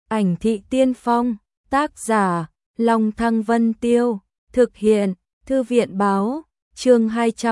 Ảnh thị tiên phong, tác giả, Long Thăng Vân Tiêu, thực hiện, Thư viện báo, chương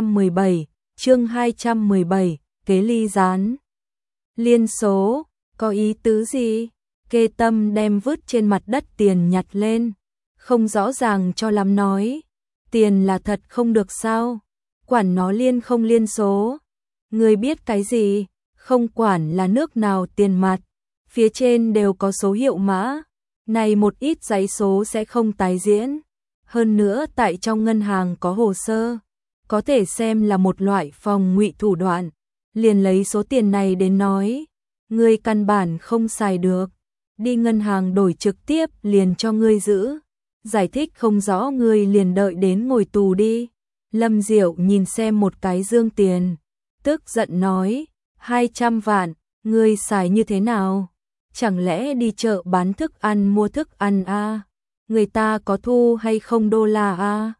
217, kế ly gián. Liên số, có ý tứ gì? Kê Tâm đem vứt trên mặt đất tiền nhặt lên, không rõ ràng cho lắm nói, tiền là thật không được sao? Quản nó liên không liên số. Người biết cái gì? Không quản là nước nào tiền mặt, phía trên đều có số hiệu mã, này một ít giấy số sẽ không tái diễn. Hơn nữa tại trong ngân hàng có hồ sơ, có thể xem là một loại phòng ngụy thủ đoạn. Liền lấy số tiền này đến nói, ngươi căn bản không xài được, đi ngân hàng đổi trực tiếp liền cho ngươi giữ. Giải thích không rõ ngươi liền đợi đến ngồi tù đi. Lâm Diệu nhìn xem một cái dương tiền, tức giận nói, 200 vạn, ngươi xài như thế nào? Chẳng lẽ đi chợ bán thức ăn mua thức ăn à? Người ta có thu hay không đô la à?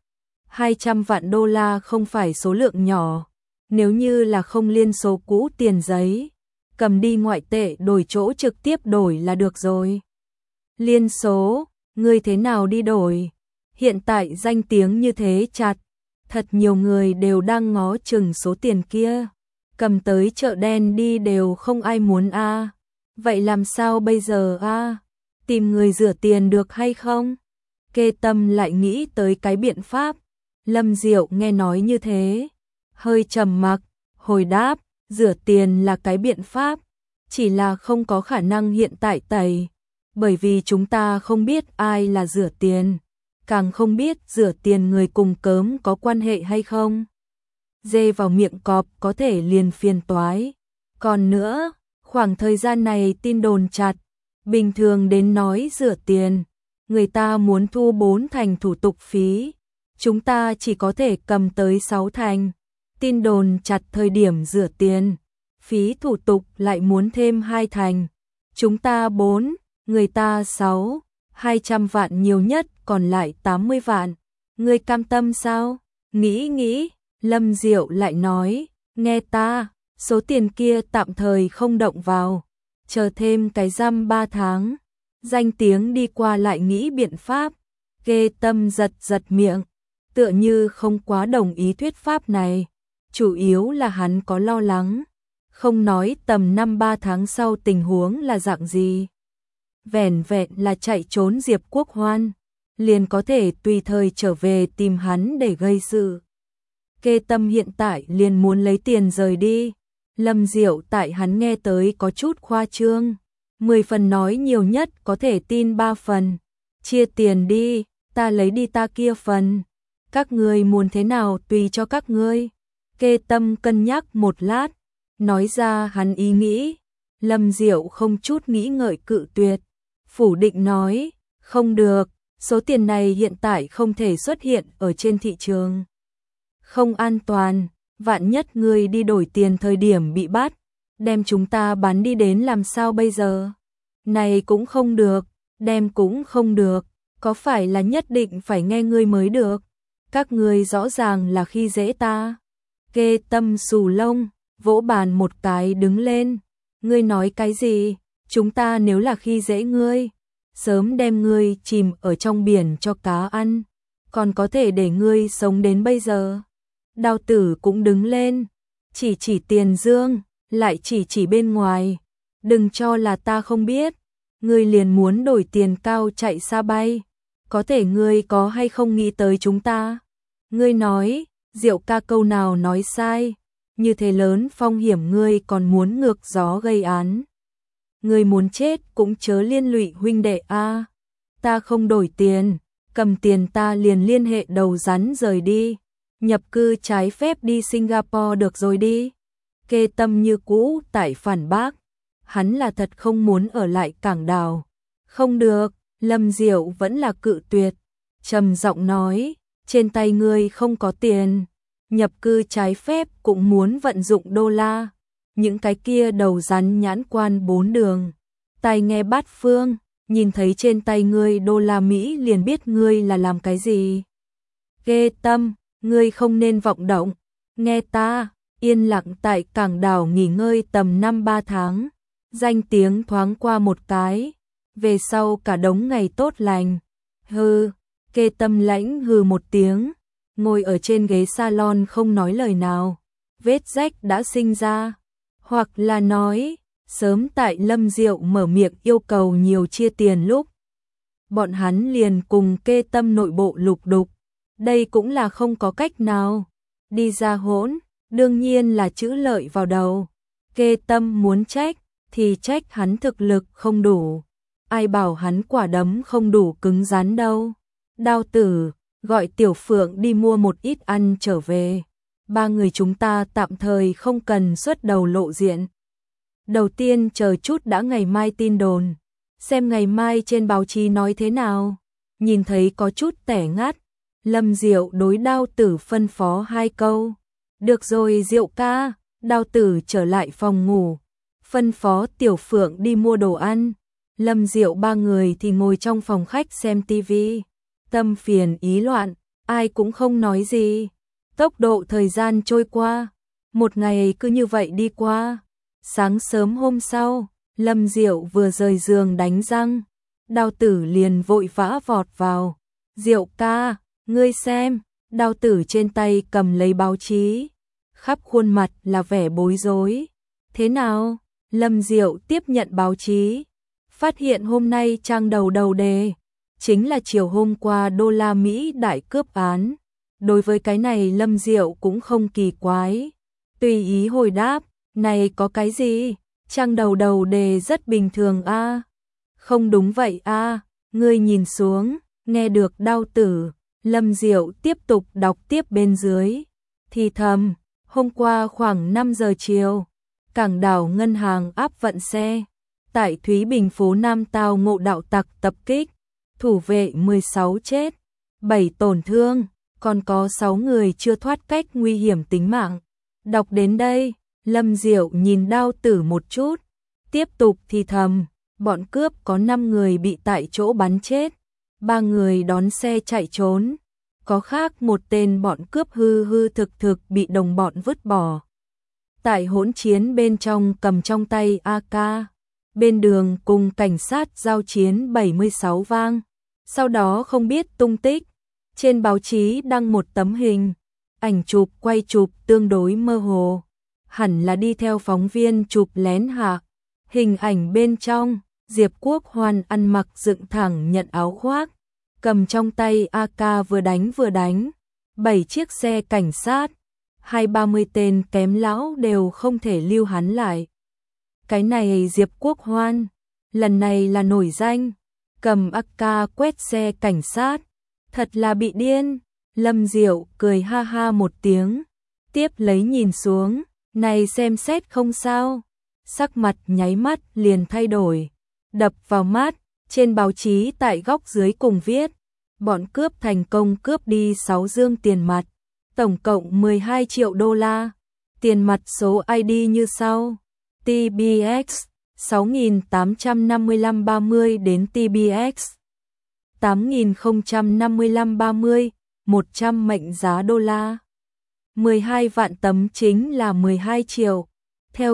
200 vạn đô la không phải số lượng nhỏ, nếu như là không liên số cũ tiền giấy, cầm đi ngoại tệ đổi chỗ trực tiếp đổi là được rồi. Liên số, ngươi thế nào đi đổi? Hiện tại danh tiếng như thế chặt, thật nhiều người đều đang ngó chừng số tiền kia, cầm tới chợ đen đi đều không ai muốn a. Vậy làm sao bây giờ a? Tìm người rửa tiền được hay không? Kê Tâm lại nghĩ tới cái biện pháp. Lâm Diệu nghe nói như thế, hơi trầm mặc, hồi đáp, rửa tiền là cái biện pháp, chỉ là không có khả năng hiện tại tẩy, bởi vì chúng ta không biết ai là rửa tiền, càng không biết rửa tiền người cùng cớm có quan hệ hay không. Dê vào miệng cọp có thể liền phiền toái. Còn nữa, khoảng thời gian này tin đồn chặt, bình thường đến nói rửa tiền, người ta muốn thu 4 thành thủ tục phí, chúng ta chỉ có thể cầm tới 6 thành. Tin đồn chặt thời điểm rửa tiền, phí thủ tục lại muốn thêm 2 thành. Chúng ta 4, người ta 6, 200 vạn nhiều nhất còn lại 80 vạn. Ngươi cam tâm sao? Nghĩ, Lâm Diệu lại nói, nghe ta, số tiền kia tạm thời không động vào, chờ thêm cái răm 3 tháng. Danh tiếng đi qua lại nghĩ biện pháp. Kê Tâm giật miệng, tựa như không quá đồng ý thuyết pháp này. Chủ yếu là hắn có lo lắng, không nói tầm 5-3 tháng sau tình huống là dạng gì. Vẻn vẹn là chạy trốn Diệp Quốc Hoan, liền có thể tùy thời trở về tìm hắn để gây sự. Kê Tâm hiện tại liền muốn lấy tiền rời đi. Lâm Diệu tại hắn nghe tới có chút khoa trương, 10 phần nói nhiều nhất có thể tin 3 phần. Chia tiền đi, ta lấy đi ta kia phần. Các ngươi muốn thế nào tùy cho các ngươi. Kê Tâm cân nhắc một lát, nói ra hắn ý nghĩ. Lâm Diệu không chút nghĩ ngợi cự tuyệt, phủ định nói, không được, số tiền này hiện tại không thể xuất hiện ở trên thị trường. Không an toàn, vạn nhất ngươi đi đổi tiền thời điểm bị bắt, đem chúng ta bán đi đến làm sao bây giờ? Này cũng không được, đem cũng không được, có phải là nhất định phải nghe ngươi mới được? Các ngươi rõ ràng là khi dễ ta. Kê Tâm xù lông, vỗ bàn một cái đứng lên. Ngươi nói cái gì? Chúng ta nếu là khi dễ ngươi, sớm đem ngươi chìm ở trong biển cho cá ăn, còn có thể để ngươi sống đến bây giờ. Đào Tử cũng đứng lên, chỉ tiền dương, lại chỉ bên ngoài. Đừng cho là ta không biết, ngươi liền muốn đổi tiền cao chạy xa bay. Có thể ngươi có hay không nghĩ tới chúng ta? Ngươi nói, Diệu ca câu nào nói sai, như thế lớn phong hiểm ngươi còn muốn ngược gió gây án. Ngươi muốn chết cũng chớ liên lụy huynh đệ a. Ta không đổi tiền, cầm tiền ta liền liên hệ đầu rắn rời đi. Nhập cư trái phép đi Singapore được rồi đi. Kê Tâm như cũ tại phản bác, hắn là thật không muốn ở lại Cảng Đào. Không được, Lâm Diệu vẫn là cự tuyệt, trầm giọng nói, trên tay ngươi không có tiền, nhập cư trái phép cũng muốn vận dụng đô la. Những cái kia đầu rắn nhãn quan 4 đường, tai nghe bát phương, nhìn thấy trên tay ngươi đô la Mỹ liền biết ngươi là làm cái gì. Kê Tâm, ngươi không nên vọng động, nghe ta, yên lặng tại Cảng Đào nghỉ ngơi tầm 5-3 tháng, danh tiếng thoáng qua một cái, về sau cả đống ngày tốt lành. Hừ, Kê Tâm lãnh hừ một tiếng, ngồi ở trên ghế salon không nói lời nào. Vết rách đã sinh ra, hoặc là nói, sớm tại Lâm Diệu mở miệng yêu cầu nhiều chia tiền lúc, bọn hắn liền cùng Kê Tâm nội bộ lục đục. Đây cũng là không có cách nào. Đi ra hỗn, đương nhiên là chữ lợi vào đầu. Kê Tâm muốn trách, thì trách hắn thực lực không đủ. Ai bảo hắn quả đấm không đủ cứng rắn đâu. Đao Tử, gọi Tiểu Phượng đi mua một ít ăn trở về. Ba người chúng ta tạm thời không cần xuất đầu lộ diện. Đầu tiên chờ chút đã ngày mai tin đồn. Xem ngày mai trên báo chí nói thế nào. Nhìn thấy có chút tẻ ngắt, Lâm Diệu đối Đao Tử phân phó hai câu. Được rồi Diệu ca. Đao Tử trở lại phòng ngủ, phân phó Tiểu Phượng đi mua đồ ăn. Lâm Diệu ba người thì ngồi trong phòng khách xem tivi. Tâm phiền ý loạn, ai cũng không nói gì. Tốc độ thời gian trôi qua, một ngày cứ như vậy đi qua. Sáng sớm hôm sau, Lâm Diệu vừa rời giường đánh răng, Đao Tử liền vội vã vọt vào. Diệu ca, ngươi xem. Đao Tử trên tay cầm lấy báo chí, khắp khuôn mặt là vẻ bối rối. Thế nào? Lâm Diệu tiếp nhận báo chí, phát hiện hôm nay trang đầu đề chính là chiều hôm qua đô la Mỹ đại cướp án. Đối với cái này Lâm Diệu cũng không kỳ quái, tùy ý hồi đáp, này có cái gì? Trang đầu đề rất bình thường a. Không đúng vậy a, ngươi nhìn xuống. Nghe được Đao Tử, Lâm Diệu tiếp tục đọc tiếp bên dưới, thì thầm. Hôm qua khoảng 5 giờ chiều, cảng đảo ngân hàng áp vận xe, tại Thúy Bình phố Nam tao ngộ đạo tặc tập kích, thủ vệ 16 chết, 7 tổn thương, còn có 6 người chưa thoát cách nguy hiểm tính mạng. Đọc đến đây, Lâm Diệu nhìn Đao Tử một chút, tiếp tục thì thầm, bọn cướp có 5 người bị tại chỗ bắn chết, 3 người đón xe chạy trốn. Có khác một tên bọn cướp hư thực bị đồng bọn vứt bỏ. Tại hỗn chiến bên trong cầm trong tay AK, bên đường cùng cảnh sát giao chiến 76 vang. Sau đó không biết tung tích. Trên báo chí đăng một tấm hình, ảnh chụp quay chụp tương đối mơ hồ. Hẳn là đi theo phóng viên chụp lén hạ. Hình ảnh bên trong, Diệp Quốc Hoan ăn mặc dựng thẳng nhận áo khoác, cầm trong tay AK vừa đánh, 7 chiếc xe cảnh sát, 20-30 tên kém lão đều không thể lưu hắn lại. Cái này Diệp Quốc Hoan, lần này là nổi danh, cầm AK quét xe cảnh sát, thật là bị điên. Lâm Diệu cười ha ha một tiếng, tiếp lấy nhìn xuống, này xem xét không sao, sắc mặt nháy mắt liền thay đổi, đập vào mắt, trên báo chí tại góc dưới cùng viết. Bọn cướp thành công cướp đi 6 dương tiền mặt, tổng cộng 12 triệu đô la. Tiền mặt số ID như sau: TBX 6055-30 đến TBX 8055-30, 100 mệnh giá đô la. 12 vạn tấm chính là 12 triệu, theo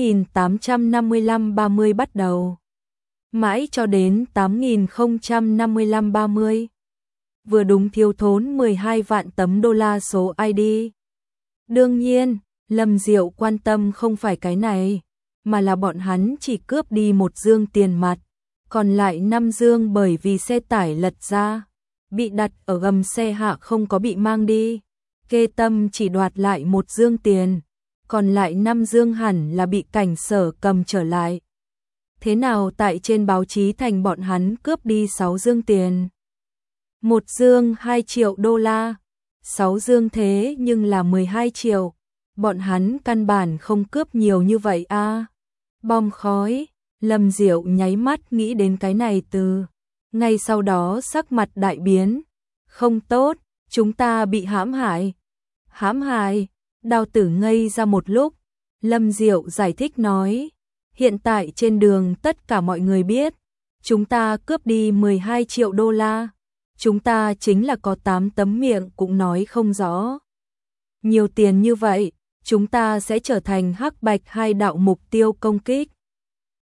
6055-30 bắt đầu, mãi cho đến 8055-30. Vừa đúng thiếu thốn 12 vạn tấm đô la số ID. Đương nhiên, Lâm Diệu quan tâm không phải cái này, mà là bọn hắn chỉ cướp đi 1 dương tiền mặt, còn lại 5 dương bởi vì xe tải lật ra, bị đặt ở gầm xe hạ không có bị mang đi. Kê Tâm chỉ đoạt lại 1 dương tiền, còn lại 5 dương hẳn là bị cảnh sở cầm trở lại. Thế nào tại trên báo chí thành bọn hắn cướp đi 6 dương tiền? 1 dương 2 triệu đô la, 6 dương thế nhưng là 12 triệu, bọn hắn căn bản không cướp nhiều như vậy a. Bom khói, Lâm Diệu nháy mắt nghĩ đến cái này từ, ngay sau đó sắc mặt đại biến, không tốt, chúng ta bị hãm hại. Hãm hại? Đao Tử ngây ra một lúc, Lâm Diệu giải thích nói, hiện tại trên đường tất cả mọi người biết, chúng ta cướp đi 12 triệu đô la. Chúng ta chính là có 8 tấm miệng cũng nói không rõ. Nhiều tiền như vậy, chúng ta sẽ trở thành hắc bạch hai đạo mục tiêu công kích.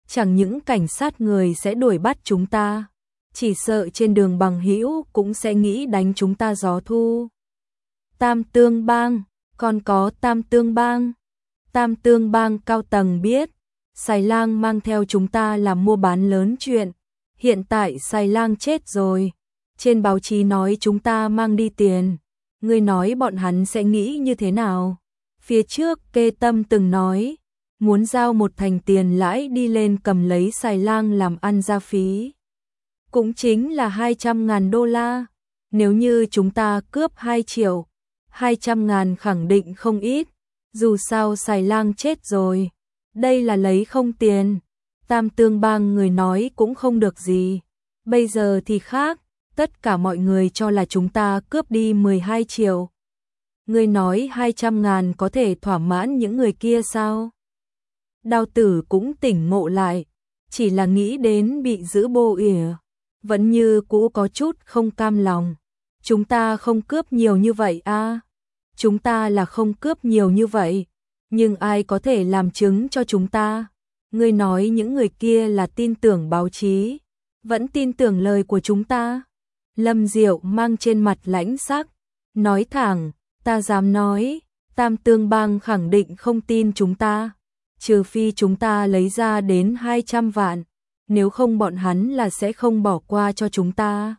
chẳng những cảnh sát người sẽ đuổi bắt chúng ta, chỉ sợ trên đường bằng hữu cũng sẽ nghĩ đánh chúng ta gió thu. Tam Tương Bang, còn có Tam Tương Bang. Tam Tương Bang cao tầng biết, Xài Lang mang theo chúng ta làm mua bán lớn chuyện. Hiện tại Xài Lang chết rồi, trên báo chí nói chúng ta mang đi tiền. Ngươi nói bọn hắn sẽ nghĩ như thế nào? Phía trước Kê Tâm từng nói, muốn giao một thành tiền lãi đi lên cầm lấy Xài Lang làm ăn ra phí. Cũng chính là 200.000 đô la. Nếu như chúng ta cướp 2 triệu, 200.000 khẳng định không ít. Dù sao Xài Lang chết rồi, đây là lấy không tiền. Tam Tương Bang người nói cũng không được gì. Bây giờ thì khác, tất cả mọi người cho là chúng ta cướp đi 12 triệu. Người nói 200.000 có thể thỏa mãn những người kia sao? Đao Tử cũng tỉnh ngộ lại, chỉ là nghĩ đến bị giữ bô ỉa, vẫn như cũ có chút không cam lòng. Chúng ta không cướp nhiều như vậy à? Chúng ta là không cướp nhiều như vậy, nhưng ai có thể làm chứng cho chúng ta? Ngươi nói những người kia là tin tưởng báo chí, vẫn tin tưởng lời của chúng ta. Lâm Diệu mang trên mặt lãnh sắc, nói thẳng, ta dám nói, Tam Tương Bang khẳng định không tin chúng ta, trừ phi chúng ta lấy ra đến 200 vạn, nếu không bọn hắn là sẽ không bỏ qua cho chúng ta.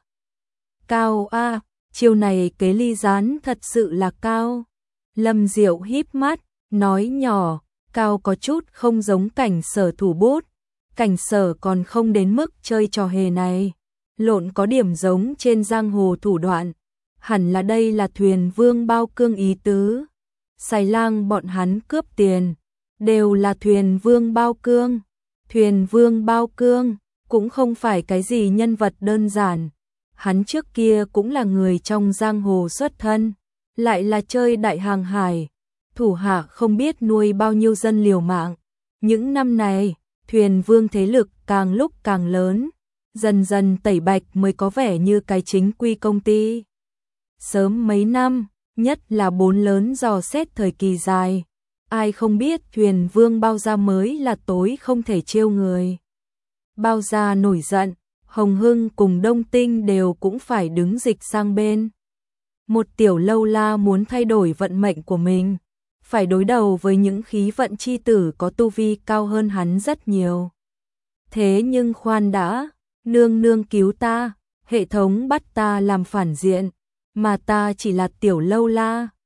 Cao a, chiêu này kế ly gián thật sự là cao. Lâm Diệu híp mắt, nói nhỏ, Cao có chút không giống Cảnh Sở thủ bút, Cảnh Sở còn không đến mức chơi trò hề này. Lộn có điểm giống trên giang hồ thủ đoạn, hẳn là đây là Thuyền Vương Bao Cương ý tứ. Xài Lang bọn hắn cướp tiền, đều là Thuyền Vương Bao Cương. Thuyền Vương Bao Cương cũng không phải cái gì nhân vật đơn giản, hắn trước kia cũng là người trong giang hồ xuất thân, lại là chơi đại hàng hải, thủ hạ không biết nuôi bao nhiêu dân liều mạng. Những năm này, Thuyền Vương thế lực càng lúc càng lớn, dần dần tẩy bạch mới có vẻ như cái chính quy công ty. Sớm mấy năm, nhất là 4 lớn dò xét thời kỳ dài, ai không biết Thuyền Vương Bao Gia mới là tối không thể trêu người. Bao Gia nổi giận, Hồng Hưng cùng Đông Tinh đều cũng phải đứng dịch sang bên. Một tiểu lâu la muốn thay đổi vận mệnh của mình, phải đối đầu với những khí vận chi tử có tu vi cao hơn hắn rất nhiều. Thế nhưng khoan đã, nương nương cứu ta, hệ thống bắt ta làm phản diện, mà ta chỉ là tiểu lâu la,